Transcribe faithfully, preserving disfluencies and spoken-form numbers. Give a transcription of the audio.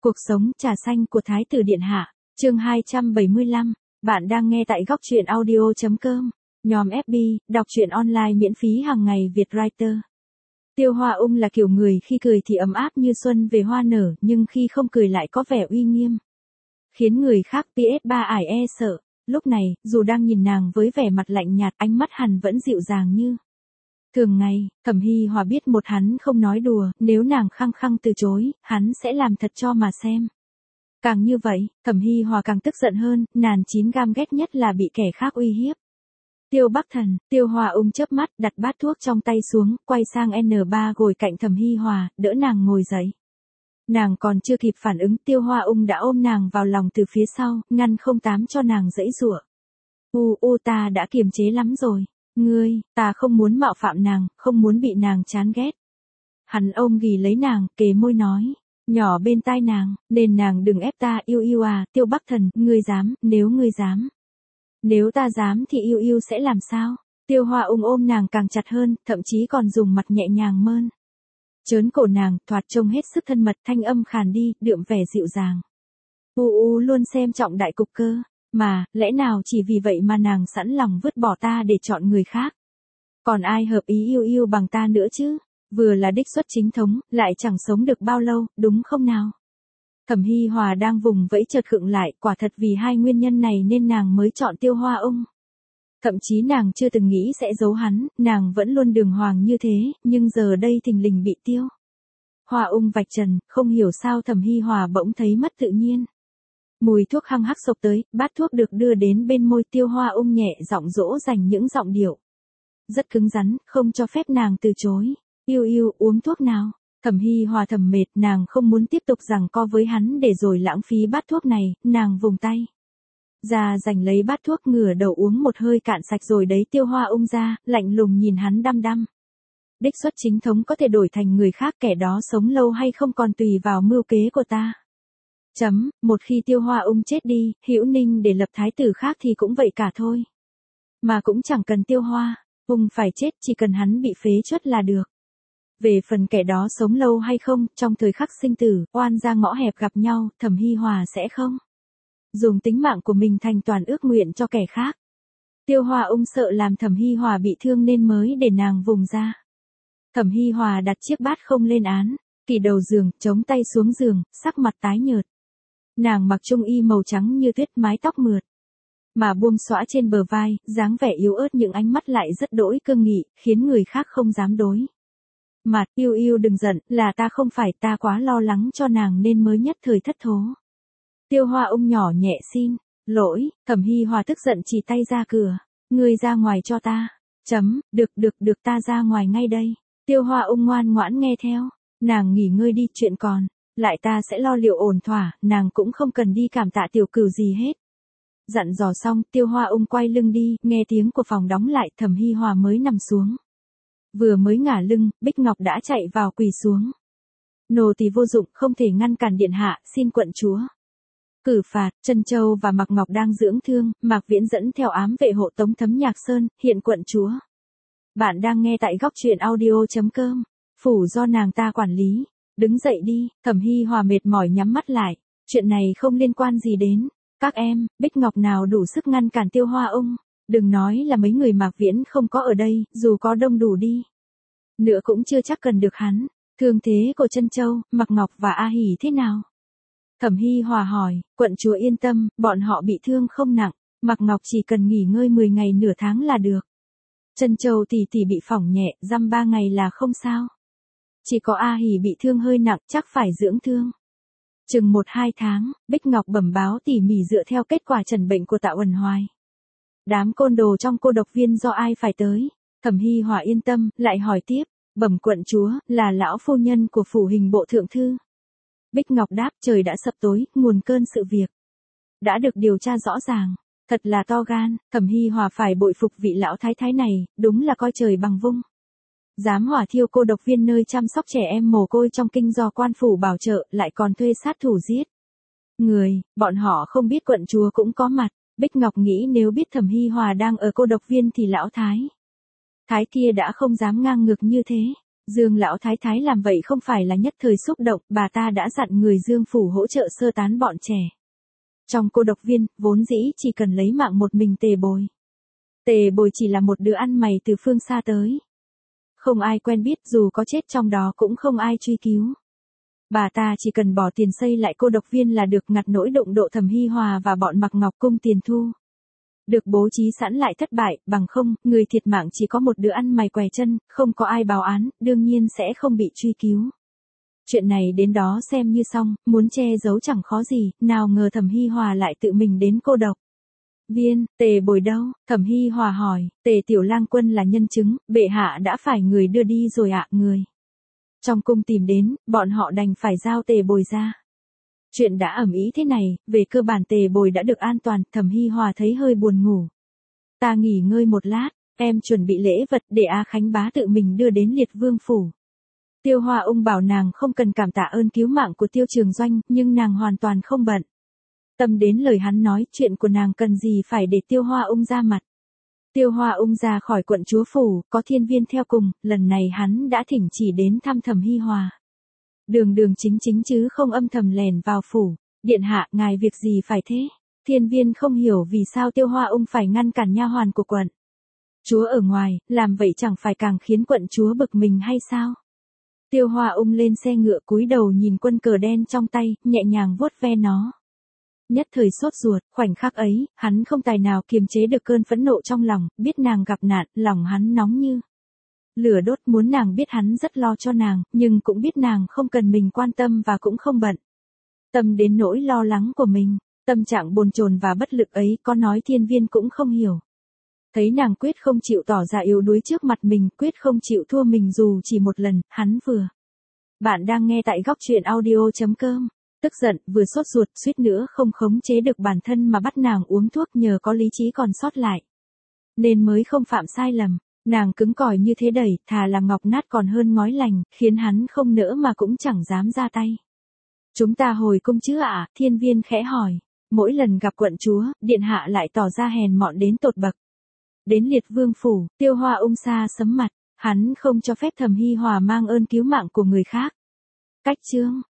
Cuộc sống trà xanh của Thái tử Điện Hạ, chương hai trăm bảy mươi lăm, bạn đang nghe tại góc truyện audio chấm com, nhóm ép bê, đọc truyện online miễn phí hàng ngày Việt Writer. Tiêu Hoa Ung là kiểu người khi cười thì ấm áp như xuân về hoa nở, nhưng khi không cười lại có vẻ uy nghiêm, khiến người khác pê ét ba ải e sợ. Lúc này, dù đang nhìn nàng với vẻ mặt lạnh nhạt, ánh mắt hắn vẫn dịu dàng như thường ngày. Thẩm Hi Hòa biết một hắn không nói đùa, nếu nàng khăng khăng từ chối, hắn sẽ làm thật cho mà xem. Càng như vậy, Thẩm Hi Hòa càng tức giận hơn, nàng chín gam ghét nhất là bị kẻ khác uy hiếp. Tiêu Bắc Thần, Tiêu Hoa Ung chớp mắt, đặt bát thuốc trong tay xuống, quay sang en ba ngồi cạnh Thẩm Hi Hòa, đỡ nàng ngồi dậy. Nàng còn chưa kịp phản ứng, Tiêu Hoa Ung đã ôm nàng vào lòng từ phía sau, ngăn không tám cho nàng giãy giụa. U u ta đã kiềm chế lắm rồi. Ngươi, ta không muốn mạo phạm nàng, không muốn bị nàng chán ghét. Hắn ôm ghì lấy nàng, kề môi nói, nhỏ bên tai nàng, nên nàng đừng ép ta. Yêu yêu à, Tiêu Bắc Thần, ngươi dám, nếu ngươi dám. Nếu ta dám thì yêu yêu sẽ làm sao? Tiêu Hoa Ung ôm nàng càng chặt hơn, thậm chí còn dùng mặt nhẹ nhàng mơn trớn cổ nàng, thoạt trông hết sức thân mật, thanh âm khàn đi, đượm vẻ dịu dàng. U u luôn xem trọng đại cục cơ. Mà, lẽ nào chỉ vì vậy mà nàng sẵn lòng vứt bỏ ta để chọn người khác? Còn ai hợp ý yêu yêu bằng ta nữa chứ? Vừa là đích xuất chính thống, lại chẳng sống được bao lâu, đúng không nào? Thẩm Hi Hòa đang vùng vẫy chợt khựng lại, quả thật vì hai nguyên nhân này nên nàng mới chọn Tiêu Hoa Ung. Thậm chí nàng chưa từng nghĩ sẽ giấu hắn, nàng vẫn luôn đường hoàng như thế, nhưng giờ đây thình lình bị Tiêu Hoa Ung vạch trần, không hiểu sao Thẩm Hi Hòa bỗng thấy mất tự nhiên. Mùi thuốc hăng hắc xộc tới, bát thuốc được đưa đến bên môi. Tiêu Hoa Ung nhẹ giọng dỗ dành những giọng điệu rất cứng rắn, không cho phép nàng từ chối. Yêu yêu, uống thuốc nào. Thẩm Hi Hòa thầm mệt, nàng không muốn tiếp tục giằng co với hắn để rồi lãng phí bát thuốc này, nàng vùng tay ra giành lấy bát thuốc, ngửa đầu uống một hơi cạn sạch rồi đấy. Tiêu Hoa Ung ra, lạnh lùng nhìn hắn đăm đăm. Đích xuất chính thống có thể đổi thành người khác, kẻ đó sống lâu hay không còn tùy vào mưu kế của ta. Chấm, một khi Tiêu Hoa Ung chết đi, Hữu Ninh để lập thái tử khác thì cũng vậy cả thôi. Mà cũng chẳng cần Tiêu Hoa Ung phải chết, chỉ cần hắn bị phế truất là được. Về phần kẻ đó sống lâu hay không, trong thời khắc sinh tử, oan ra ngõ hẹp gặp nhau, Thẩm Hi Hòa sẽ không dùng tính mạng của mình thành toàn ước nguyện cho kẻ khác. Tiêu Hoa Ung sợ làm Thẩm Hi Hòa bị thương nên mới để nàng vùng ra. Thẩm Hi Hòa đặt chiếc bát không lên án, kỷ đầu giường, chống tay xuống giường, sắc mặt tái nhợt. Nàng mặc trung y màu trắng như tuyết, mái tóc mượt mà buông xõa trên bờ vai, dáng vẻ yếu ớt nhưng ánh mắt lại rất đỗi cương nghị, khiến người khác không dám đối mặt. Yêu yêu đừng giận, là ta không phải, ta quá lo lắng cho nàng nên mới nhất thời thất thố. Tiêu Hoa Ung nhỏ nhẹ xin lỗi. Thẩm Hi Hòa tức giận chỉ tay ra cửa. Ngươi ra ngoài cho ta. Chấm, được được được, ta ra ngoài ngay đây. Tiêu Hoa Ung ngoan ngoãn nghe theo. Nàng nghỉ ngơi đi, chuyện còn lại ta sẽ lo liệu ổn thỏa, nàng cũng không cần đi cảm tạ tiểu cửu gì hết. Dặn dò xong, Tiêu Hoa Ung quay lưng đi, nghe tiếng của phòng đóng lại, Thẩm Hi Hòa mới nằm xuống. Vừa mới ngả lưng, Bích Ngọc đã chạy vào quỳ xuống. Nô tỳ vô dụng, không thể ngăn cản điện hạ, xin quận chúa cử phạt. Trân Châu và Mạc Ngọc đang dưỡng thương, Mạc Viễn dẫn theo ám vệ hộ tống Thấm Nhạc Sơn, hiện quận chúa. Bạn đang nghe tại góc truyện audio chấm com, phủ do nàng ta quản lý. Đứng dậy đi. Thẩm Hi Hòa mệt mỏi nhắm mắt lại. Chuyện này không liên quan gì đến các em. Bích Ngọc nào đủ sức ngăn cản Tiêu Hoa Ung. Đừng nói là mấy người Mạc Viễn không có ở đây, dù có đông đủ đi nữa cũng chưa chắc cần được hắn. Thương thế của Trân Châu, Mạc Ngọc và A Hỉ thế nào? Thẩm Hi Hòa hỏi. Quận chúa yên tâm, bọn họ bị thương không nặng. Mạc Ngọc chỉ cần nghỉ ngơi mười ngày nửa tháng là được. Trân Châu tỷ tỷ bị phỏng nhẹ, dăm ba ngày là không sao. Chỉ có A Hỉ bị thương hơi nặng, chắc phải dưỡng thương chừng một hai tháng. Bích Ngọc bẩm báo tỉ mỉ dựa theo kết quả trần bệnh của Tạ Uẩn Hoài. Đám côn đồ trong cô độc viên do ai phải tới? Thẩm Hi Hòa yên tâm, lại hỏi tiếp. Bẩm quận chúa, là lão phu nhân của phủ hình bộ thượng thư. Bích Ngọc đáp. Trời đã sập tối, nguồn cơn sự việc đã được điều tra rõ ràng. Thật là to gan. Thẩm Hi Hòa phải bội phục vị lão thái thái này, đúng là coi trời bằng vung. Dám hỏa thiêu cô độc viên nơi chăm sóc trẻ em mồ côi trong kinh do quan phủ bảo trợ, lại còn thuê sát thủ giết người. Bọn họ không biết quận chúa cũng có mặt. Bích Ngọc nghĩ nếu biết Thẩm Hi Hòa đang ở cô độc viên thì lão thái thái kia đã không dám ngang ngược như thế. Dương lão thái thái làm vậy không phải là nhất thời xúc động, bà ta đã dặn người Dương phủ hỗ trợ sơ tán bọn trẻ. Trong cô độc viên, vốn dĩ chỉ cần lấy mạng một mình Tề Bồi. Tề Bồi chỉ là một đứa ăn mày từ phương xa tới. Không ai quen biết, dù có chết trong đó cũng không ai truy cứu. Bà ta chỉ cần bỏ tiền xây lại cô độc viên là được, ngặt nỗi đụng độ Thẩm Hi Hòa và bọn Mặc Ngọc Cung tiền thu. Được bố trí sẵn lại thất bại, bằng không, người thiệt mạng chỉ có một đứa ăn mày què chân, không có ai báo án, đương nhiên sẽ không bị truy cứu. Chuyện này đến đó xem như xong, muốn che giấu chẳng khó gì, nào ngờ Thẩm Hi Hòa lại tự mình đến cô độc viên. Tề Bồi đâu? Thẩm Hi Hòa hỏi. Tề tiểu lang quân là nhân chứng, bệ hạ đã phải người đưa đi rồi ạ. Người trong cung tìm đến, bọn họ đành phải giao Tề Bồi ra. Chuyện đã ầm ĩ thế này, về cơ bản Tề Bồi đã được an toàn. Thẩm Hi Hòa thấy hơi buồn ngủ. Ta nghỉ ngơi một lát, em chuẩn bị lễ vật để A Khánh bá tự mình đưa đến Liệt Vương phủ. Tiêu Hoa Ung bảo nàng không cần cảm tạ ơn cứu mạng của Tiêu Trường Doanh, nhưng nàng hoàn toàn không bận tâm đến lời hắn nói, chuyện của nàng cần gì phải để Tiêu Hoa Ung ra mặt. Tiêu Hoa Ung ra khỏi quận chúa phủ, có Thiên Viên theo cùng, lần này hắn đã thỉnh chỉ đến thăm Thẩm Hi Hòa. Đường đường chính chính chứ không âm thầm lèn vào phủ. Điện hạ, ngài việc gì phải thế? Thiên Viên không hiểu vì sao Tiêu Hoa Ung phải ngăn cản nha hoàn của quận chúa ở ngoài, làm vậy chẳng phải càng khiến quận chúa bực mình hay sao? Tiêu Hoa Ung lên xe ngựa cúi đầu nhìn quân cờ đen trong tay, nhẹ nhàng vuốt ve nó. Nhất thời sốt ruột, khoảnh khắc ấy, hắn không tài nào kiềm chế được cơn phẫn nộ trong lòng, biết nàng gặp nạn, lòng hắn nóng như lửa đốt, muốn nàng biết hắn rất lo cho nàng, nhưng cũng biết nàng không cần mình quan tâm và cũng không bận tâm đến nỗi lo lắng của mình. Tâm trạng bồn chồn và bất lực ấy có nói Thiên Viên cũng không hiểu. Thấy nàng quyết không chịu tỏ ra yếu đuối trước mặt mình, quyết không chịu thua mình dù chỉ một lần, hắn vừa. Bạn đang nghe tại góc truyện audio chấm com. Tức giận, vừa sốt ruột, suýt nữa không khống chế được bản thân mà bắt nàng uống thuốc, nhờ có lý trí còn sót lại nên mới không phạm sai lầm. Nàng cứng cỏi như thế đẩy, thà là ngọc nát còn hơn ngói lành, khiến hắn không nỡ mà cũng chẳng dám ra tay. Chúng ta hồi cung chứ ạ? Thiên Viên khẽ hỏi. Mỗi lần gặp quận chúa, điện hạ lại tỏ ra hèn mọn đến tột bậc. Đến Liệt Vương phủ, Tiêu Hoa Ung xa sấm mặt, hắn không cho phép Thẩm Hi Hòa mang ơn cứu mạng của người khác. Cách chương